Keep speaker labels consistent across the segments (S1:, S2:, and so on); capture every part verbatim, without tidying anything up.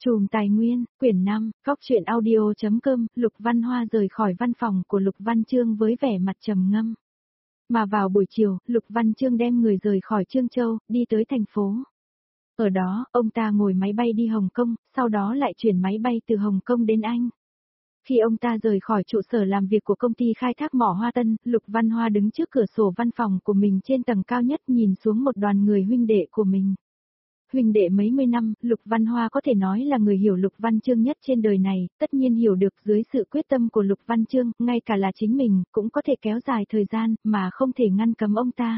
S1: Chùm Tài Nguyên, quyển năm, góc truyện audio.com, Lục Văn Hoa rời khỏi văn phòng của Lục Văn Chương với vẻ mặt trầm ngâm. Mà vào buổi chiều, Lục Văn Chương đem người rời khỏi Trương Châu, đi tới thành phố. Ở đó, ông ta ngồi máy bay đi Hồng Kông, sau đó lại chuyển máy bay từ Hồng Kông đến Anh. Khi ông ta rời khỏi trụ sở làm việc của công ty khai thác mỏ Hoa Tân, Lục Văn Hoa đứng trước cửa sổ văn phòng của mình trên tầng cao nhất nhìn xuống một đoàn người huynh đệ của mình. Huynh đệ mấy mươi năm, Lục Văn Hoa có thể nói là người hiểu Lục Văn Chương nhất trên đời này, tất nhiên hiểu được dưới sự quyết tâm của Lục Văn Chương, ngay cả là chính mình, cũng có thể kéo dài thời gian, mà không thể ngăn cấm ông ta.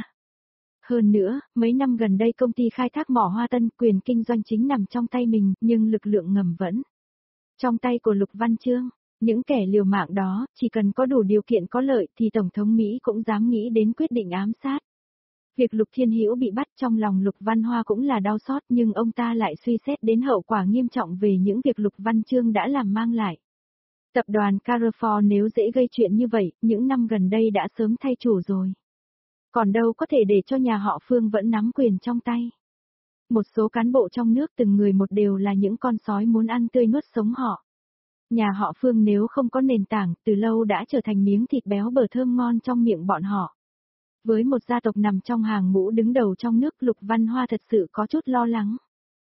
S1: Hơn nữa, mấy năm gần đây công ty khai thác mỏ Hoa Tân quyền kinh doanh chính nằm trong tay mình, nhưng lực lượng ngầm vẫn trong tay của Lục Văn Chương. Những kẻ liều mạng đó, chỉ cần có đủ điều kiện có lợi thì Tổng thống Mỹ cũng dám nghĩ đến quyết định ám sát. Việc Lục Thiên Hữu bị bắt trong lòng Lục Văn Hoa cũng là đau xót, nhưng ông ta lại suy xét đến hậu quả nghiêm trọng về những việc Lục Văn Chương đã làm mang lại. Tập đoàn Carrefour nếu dễ gây chuyện như vậy, những năm gần đây đã sớm thay chủ rồi. Còn đâu có thể để cho nhà họ Phương vẫn nắm quyền trong tay. Một số cán bộ trong nước từng người một đều là những con sói muốn ăn tươi nuốt sống họ. Nhà họ Phương nếu không có nền tảng, từ lâu đã trở thành miếng thịt béo bở thơm ngon trong miệng bọn họ. Với một gia tộc nằm trong hàng ngũ đứng đầu trong nước, Lục Văn Hoa thật sự có chút lo lắng.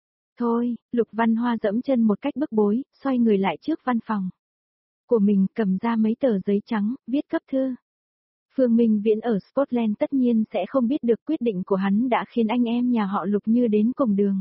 S1: Thôi, Lục Văn Hoa dẫm chân một cách bức bối, xoay người lại trước văn phòng của mình, cầm ra mấy tờ giấy trắng, viết cấp thư. Phương Minh Viễn ở Scotland tất nhiên sẽ không biết được quyết định của hắn đã khiến anh em nhà họ Lục như đến cùng đường.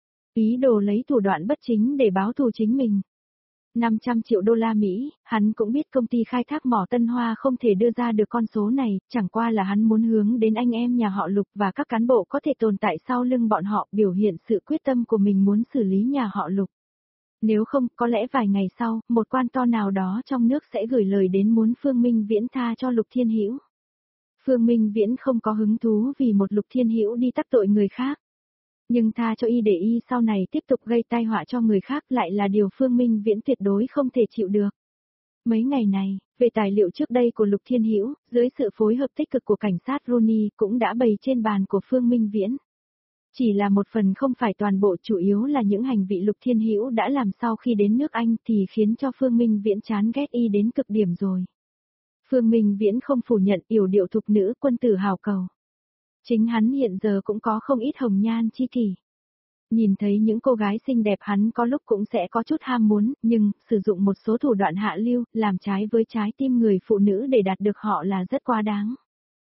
S1: Ý đồ lấy thủ đoạn bất chính để báo thù chính mình. năm trăm triệu đô la Mỹ, hắn cũng biết công ty khai thác mỏ Tân Hoa không thể đưa ra được con số này, chẳng qua là hắn muốn hướng đến anh em nhà họ Lục và các cán bộ có thể tồn tại sau lưng bọn họ, biểu hiện sự quyết tâm của mình muốn xử lý nhà họ Lục. Nếu không, có lẽ vài ngày sau, một quan to nào đó trong nước sẽ gửi lời đến muốn Phương Minh Viễn tha cho Lục Thiên Hữu. Phương Minh Viễn không có hứng thú vì một Lục Thiên Hữu đi tắc tội người khác. Nhưng tha cho y để y sau này tiếp tục gây tai họa cho người khác lại là điều Phương Minh Viễn tuyệt đối không thể chịu được. Mấy ngày này, về tài liệu trước đây của Lục Thiên Hữu, dưới sự phối hợp tích cực của cảnh sát Rooney cũng đã bày trên bàn của Phương Minh Viễn. Chỉ là một phần không phải toàn bộ, chủ yếu là những hành vi Lục Thiên Hữu đã làm sau khi đến nước Anh thì khiến cho Phương Minh Viễn chán ghét y đến cực điểm rồi. Phương Minh Viễn không phủ nhận yểu điệu thục nữ quân tử hào cầu. Chính hắn hiện giờ cũng có không ít hồng nhan chi kỷ. Nhìn thấy những cô gái xinh đẹp hắn có lúc cũng sẽ có chút ham muốn, nhưng, sử dụng một số thủ đoạn hạ lưu, làm trái với trái tim người phụ nữ để đạt được họ là rất quá đáng.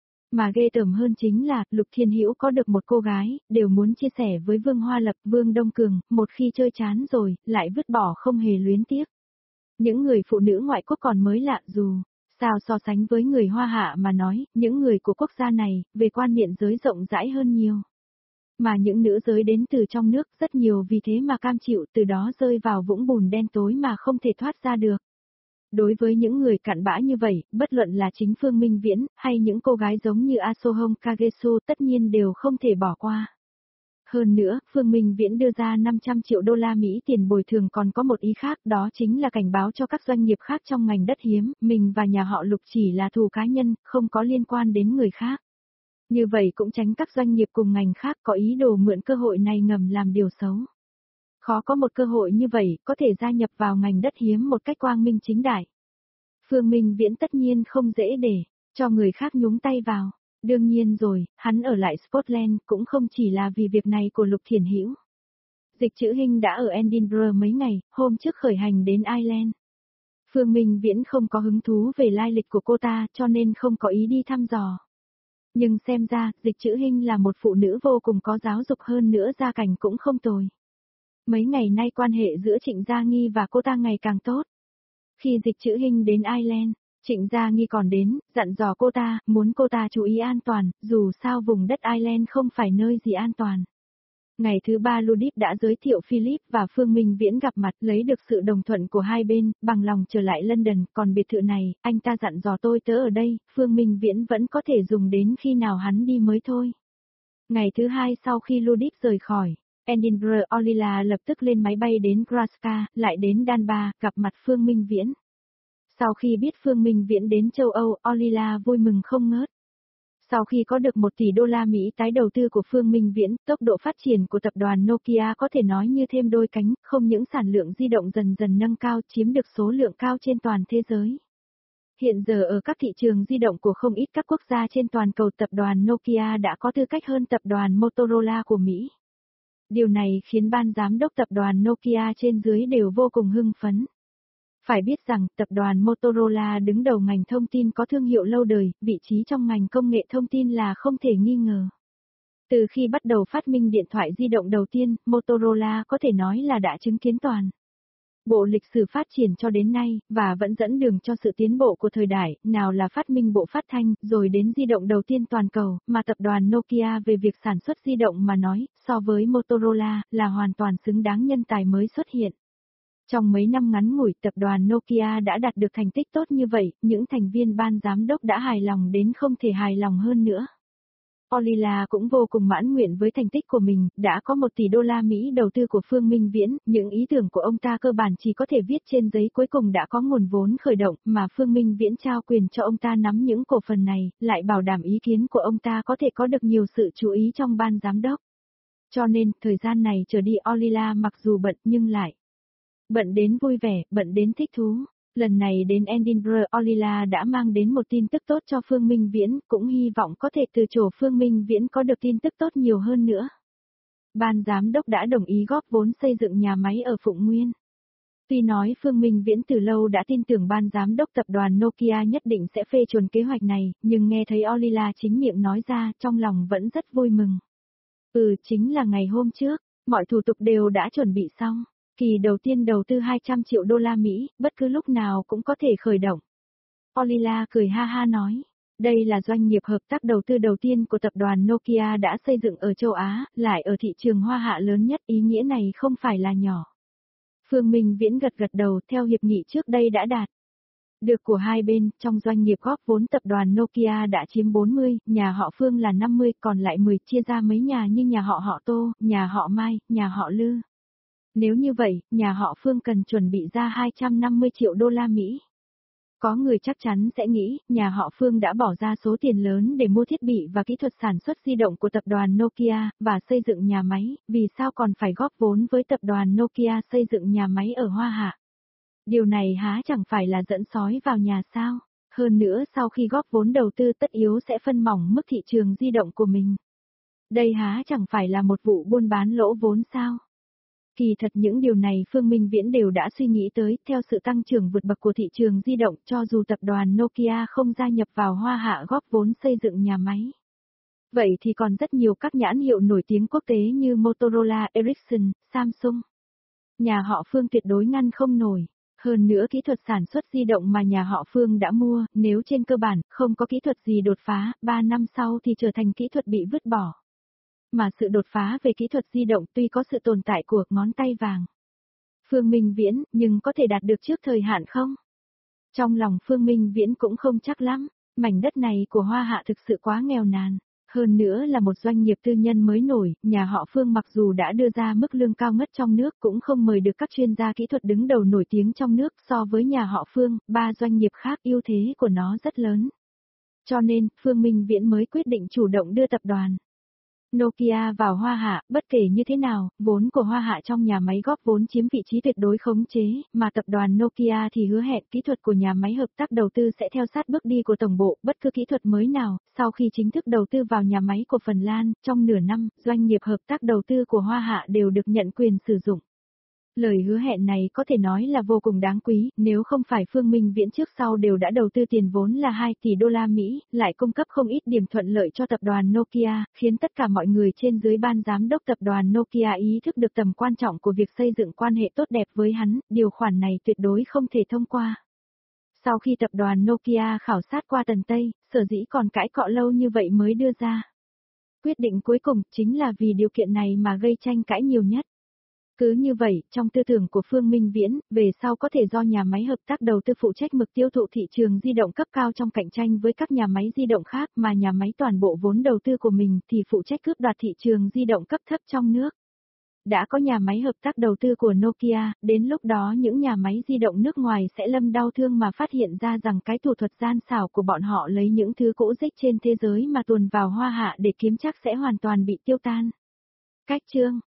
S1: Mà ghê tởm hơn chính là, Lục Thiên Hữu có được một cô gái, đều muốn chia sẻ với Vương Hoa Lập, Vương Đông Cường, một khi chơi chán rồi, lại vứt bỏ không hề luyến tiếc. Những người phụ nữ ngoại quốc còn mới lạ dù. Sao so sánh với người Hoa Hạ mà nói, những người của quốc gia này, về quan niệm giới rộng rãi hơn nhiều. Mà những nữ giới đến từ trong nước rất nhiều vì thế mà cam chịu từ đó rơi vào vũng bùn đen tối mà không thể thoát ra được. Đối với những người cặn bã như vậy, bất luận là chính Phương Minh Viễn, hay những cô gái giống như Asohong Kagesu tất nhiên đều không thể bỏ qua. Hơn nữa, Phương Minh Viễn đưa ra năm trăm triệu đô la Mỹ tiền bồi thường còn có một ý khác, đó chính là cảnh báo cho các doanh nghiệp khác trong ngành đất hiếm, mình và nhà họ Lục chỉ là thù cá nhân, không có liên quan đến người khác. Như vậy cũng tránh các doanh nghiệp cùng ngành khác có ý đồ mượn cơ hội này ngầm làm điều xấu. Khó có một cơ hội như vậy, có thể gia nhập vào ngành đất hiếm một cách quang minh chính đại. Phương Minh Viễn tất nhiên không dễ để cho người khác nhúng tay vào. Đương nhiên rồi, hắn ở lại Scotland cũng không chỉ là vì việc này của Lục Thiển Hữu. Dịch Chữ Hinh đã ở Edinburgh mấy ngày, hôm trước khởi hành đến Ireland. Phương Minh Viễn không có hứng thú về lai lịch của cô ta cho nên không có ý đi thăm dò. Nhưng xem ra, Dịch Chữ Hinh là một phụ nữ vô cùng có giáo dục, hơn nữa gia cảnh cũng không tồi. Mấy ngày nay quan hệ giữa Trịnh Gia Nghi và cô ta ngày càng tốt. Khi Dịch Chữ Hinh đến Ireland, Trịnh Gia Nghi còn đến, dặn dò cô ta, muốn cô ta chú ý an toàn, dù sao vùng đất Ireland không phải nơi gì an toàn. Ngày thứ ba Ludip đã giới thiệu Philip và Phương Minh Viễn gặp mặt, lấy được sự đồng thuận của hai bên, bằng lòng trở lại London, còn biệt thự này, anh ta dặn dò tôi tớ ở đây, Phương Minh Viễn vẫn có thể dùng đến khi nào hắn đi mới thôi. Ngày thứ hai sau khi Ludip rời khỏi Edinburgh, Olila lập tức lên máy bay đến Glasgow, lại đến Danba, gặp mặt Phương Minh Viễn. Sau khi biết Phương Minh Viễn đến châu Âu, Olila vui mừng không ngớt. Sau khi có được một tỷ đô la Mỹ tái đầu tư của Phương Minh Viễn, tốc độ phát triển của tập đoàn Nokia có thể nói như thêm đôi cánh, không những sản lượng di động dần dần nâng cao chiếm được số lượng cao trên toàn thế giới. Hiện giờ ở các thị trường di động của không ít các quốc gia trên toàn cầu tập đoàn Nokia đã có tư cách hơn tập đoàn Motorola của Mỹ. Điều này khiến ban giám đốc tập đoàn Nokia trên dưới đều vô cùng hưng phấn. Phải biết rằng tập đoàn Motorola đứng đầu ngành thông tin có thương hiệu lâu đời, vị trí trong ngành công nghệ thông tin là không thể nghi ngờ. Từ khi bắt đầu phát minh điện thoại di động đầu tiên, Motorola có thể nói là đã chứng kiến toàn bộ lịch sử phát triển cho đến nay, và vẫn dẫn đường cho sự tiến bộ của thời đại, nào là phát minh bộ phát thanh, rồi đến di động đầu tiên toàn cầu, mà tập đoàn Nokia về việc sản xuất di động mà nói, so với Motorola, là hoàn toàn xứng đáng nhân tài mới xuất hiện. Trong mấy năm ngắn ngủi, tập đoàn Nokia đã đạt được thành tích tốt như vậy, những thành viên ban giám đốc đã hài lòng đến không thể hài lòng hơn nữa. Olila cũng vô cùng mãn nguyện với thành tích của mình, đã có một tỷ đô la Mỹ đầu tư của Phương Minh Viễn, những ý tưởng của ông ta cơ bản chỉ có thể viết trên giấy, cuối cùng đã có nguồn vốn khởi động, mà Phương Minh Viễn trao quyền cho ông ta nắm những cổ phần này, lại bảo đảm ý kiến của ông ta có thể có được nhiều sự chú ý trong ban giám đốc. Cho nên, thời gian này trở đi Olila mặc dù bận nhưng lại bận đến vui vẻ, bận đến thích thú. Lần này đến Edinburgh, Olila đã mang đến một tin tức tốt cho Phương Minh Viễn, cũng hy vọng có thể từ chỗ Phương Minh Viễn có được tin tức tốt nhiều hơn nữa. Ban giám đốc đã đồng ý góp vốn xây dựng nhà máy ở Phụng Nguyên. Tuy nói Phương Minh Viễn từ lâu đã tin tưởng ban giám đốc tập đoàn Nokia nhất định sẽ phê chuẩn kế hoạch này, nhưng nghe thấy Olila chính miệng nói ra, trong lòng vẫn rất vui mừng. Ừ, chính là ngày hôm trước, mọi thủ tục đều đã chuẩn bị xong. Kỳ đầu tiên đầu tư hai trăm triệu đô la Mỹ, bất cứ lúc nào cũng có thể khởi động. Olila cười ha ha nói, đây là doanh nghiệp hợp tác đầu tư đầu tiên của tập đoàn Nokia đã xây dựng ở châu Á, lại ở thị trường Hoa Hạ lớn nhất, ý nghĩa này không phải là nhỏ. Phương Minh Viễn gật gật đầu, theo hiệp nghị trước đây đã đạt được của hai bên, trong doanh nghiệp góp vốn tập đoàn Nokia đã chiếm bốn mươi, nhà họ Phương là năm mươi, còn lại mười chia ra mấy nhà như nhà họ họ Tô, nhà họ Mai, nhà họ Lư. Nếu như vậy, nhà họ Phương cần chuẩn bị ra hai trăm năm mươi triệu đô la Mỹ. Có người chắc chắn sẽ nghĩ, nhà họ Phương đã bỏ ra số tiền lớn để mua thiết bị và kỹ thuật sản xuất di động của tập đoàn Nokia, và xây dựng nhà máy, vì sao còn phải góp vốn với tập đoàn Nokia xây dựng nhà máy ở Hoa Hạ? Điều này há chẳng phải là dẫn sói vào nhà sao? Hơn nữa sau khi góp vốn đầu tư tất yếu sẽ phân mỏng mức thị trường di động của mình. Đây há chẳng phải là một vụ buôn bán lỗ vốn sao? Kỳ thật những điều này Phương Minh Viễn đều đã suy nghĩ tới, theo sự tăng trưởng vượt bậc của thị trường di động, cho dù tập đoàn Nokia không gia nhập vào Hoa Hạ góp vốn xây dựng nhà máy. Vậy thì còn rất nhiều các nhãn hiệu nổi tiếng quốc tế như Motorola, Ericsson, Samsung. Nhà họ Phương tuyệt đối ngăn không nổi. Hơn nữa kỹ thuật sản xuất di động mà nhà họ Phương đã mua, nếu trên cơ bản không có kỹ thuật gì đột phá, ba năm sau thì trở thành kỹ thuật bị vứt bỏ. Mà sự đột phá về kỹ thuật di động tuy có sự tồn tại của ngón tay vàng Phương Minh Viễn, nhưng có thể đạt được trước thời hạn không? Trong lòng Phương Minh Viễn cũng không chắc lắm, mảnh đất này của Hoa Hạ thực sự quá nghèo nàn. Hơn nữa là một doanh nghiệp tư nhân mới nổi, nhà họ Phương mặc dù đã đưa ra mức lương cao ngất trong nước cũng không mời được các chuyên gia kỹ thuật đứng đầu nổi tiếng trong nước, so với nhà họ Phương, ba doanh nghiệp khác ưu thế của nó rất lớn. Cho nên, Phương Minh Viễn mới quyết định chủ động đưa tập đoàn Nokia vào Hoa Hạ, bất kể như thế nào, vốn của Hoa Hạ trong nhà máy góp vốn chiếm vị trí tuyệt đối khống chế, mà tập đoàn Nokia thì hứa hẹn kỹ thuật của nhà máy hợp tác đầu tư sẽ theo sát bước đi của tổng bộ, bất cứ kỹ thuật mới nào, sau khi chính thức đầu tư vào nhà máy của Phần Lan, trong nửa năm, doanh nghiệp hợp tác đầu tư của Hoa Hạ đều được nhận quyền sử dụng. Lời hứa hẹn này có thể nói là vô cùng đáng quý, nếu không phải Phương Minh Viễn trước sau đều đã đầu tư tiền vốn là hai tỷ đô la Mỹ, lại cung cấp không ít điểm thuận lợi cho tập đoàn Nokia, khiến tất cả mọi người trên dưới ban giám đốc tập đoàn Nokia ý thức được tầm quan trọng của việc xây dựng quan hệ tốt đẹp với hắn, điều khoản này tuyệt đối không thể thông qua. Sau khi tập đoàn Nokia khảo sát qua Tần Tây, sở dĩ còn cãi cọ lâu như vậy mới đưa ra quyết định cuối cùng, chính là vì điều kiện này mà gây tranh cãi nhiều nhất. Cứ như vậy, trong tư tưởng của Phương Minh Viễn, về sau có thể do nhà máy hợp tác đầu tư phụ trách mực tiêu thụ thị trường di động cấp cao trong cạnh tranh với các nhà máy di động khác, mà nhà máy toàn bộ vốn đầu tư của mình thì phụ trách cướp đoạt thị trường di động cấp thấp trong nước. Đã có nhà máy hợp tác đầu tư của Nokia, đến lúc đó những nhà máy di động nước ngoài sẽ lâm đau thương mà phát hiện ra rằng cái thủ thuật gian xảo của bọn họ lấy những thứ cũ rích trên thế giới mà tuồn vào Hoa Hạ để kiếm chắc sẽ hoàn toàn bị tiêu tan. Cách chương